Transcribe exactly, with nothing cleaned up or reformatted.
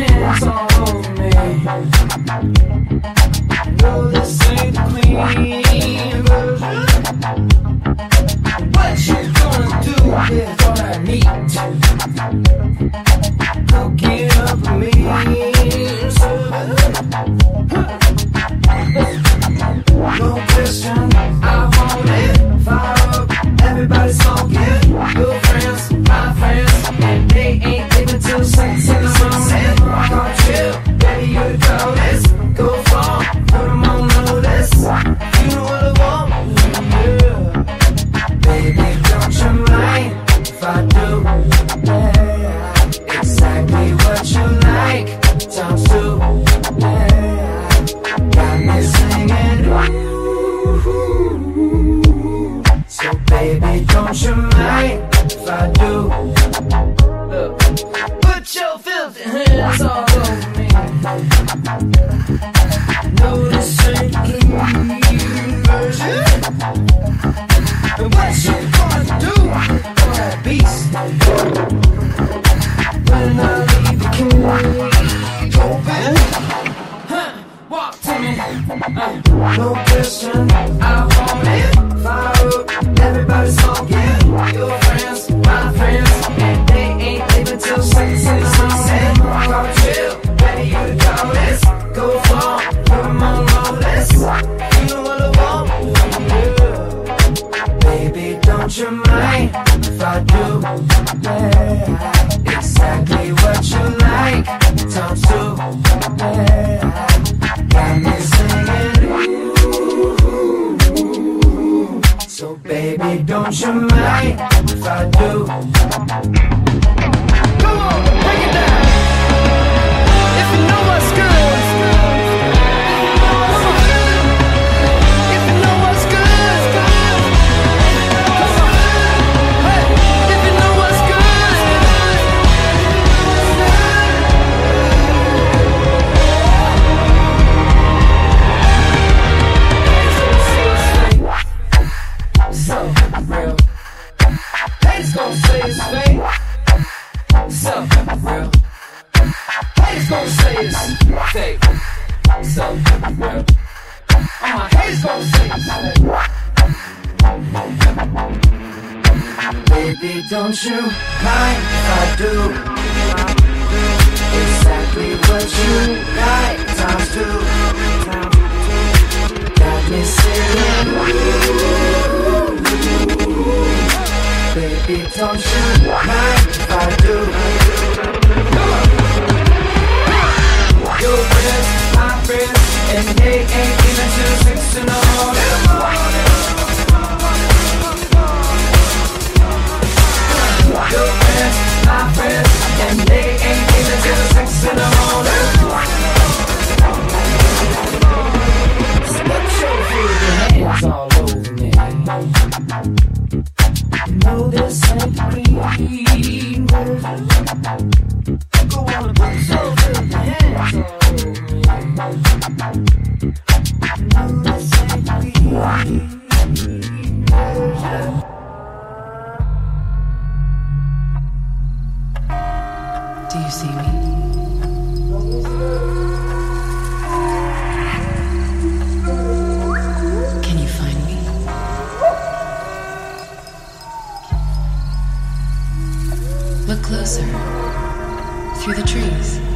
hands all over me. No, this ain't the clean version. What you gonna do with all that meat? Cook it up for me, no question, I want it. Fire up, everybody smoking. Your friends, my friends, and they ain't leaving till six in the morning. Come chill, baby, you the coldest. Go far, put them on notice. You know what I want, yeah. Baby, don't you mind if I do? Yeah, exactly what you like. Times two, yeah. Got me singing, ooh. So baby, don't you mind if I do? Look, put your filthy hands all over me. No, this ain't the clean version. And what you gonna do for that beast? When I leave the cage open, huh, walk to me, uh, no question, I want it. Fire up, everybody smoking. Your friends, my friends, and they ain't leaving till six in the morning. Come chill, baby, you the coldest. Go far, put them on notice. You know what I want, yeah. Baby, don't you mind if I do? Yeah, exactly what you like. Times two, yeah. Got me singing, ooh. So baby, don't you mind if I do? Come on, break it down. If you know what's good. Gon' say it's fake, something real. Haters gon' say it's fake, something real. All my haters gon' say it's fake. Baby, don't you mind if I do exactly what you like? Times two, got me singing, ooh. Baby, don't you mind if I do? Your friends, my friends, and they ain't even till six in the morning. Your friends, my friends, and they ain't even till six in the morning. So put your filthy hands all over me. No, this ain't the clean version. Go on and put your filthy hands all over me. No, this ain't the clean version. Do you see me? Can you find me? Look closer, through the trees.